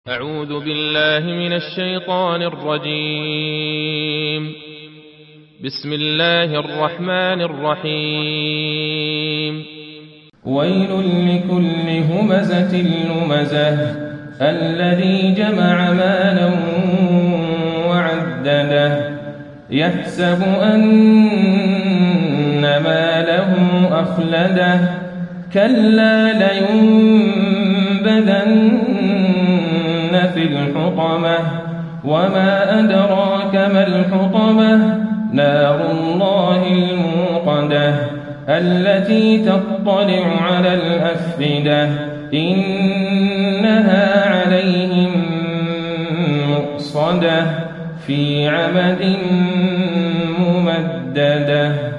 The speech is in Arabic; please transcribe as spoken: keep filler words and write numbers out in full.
أعوذ بالله من الشيطان الرجيم. بسم الله الرحمن الرحيم. ويل لكل همزة لمزة الذي جمع مالا وعدده يحسب أن ماله أخلده كلا لينبذن في الحطمة وما أدراك ما الحطمة نار الله الموقدة التي تطلع على الأفئدة إنها عليهم مؤصدة في عمد ممددة.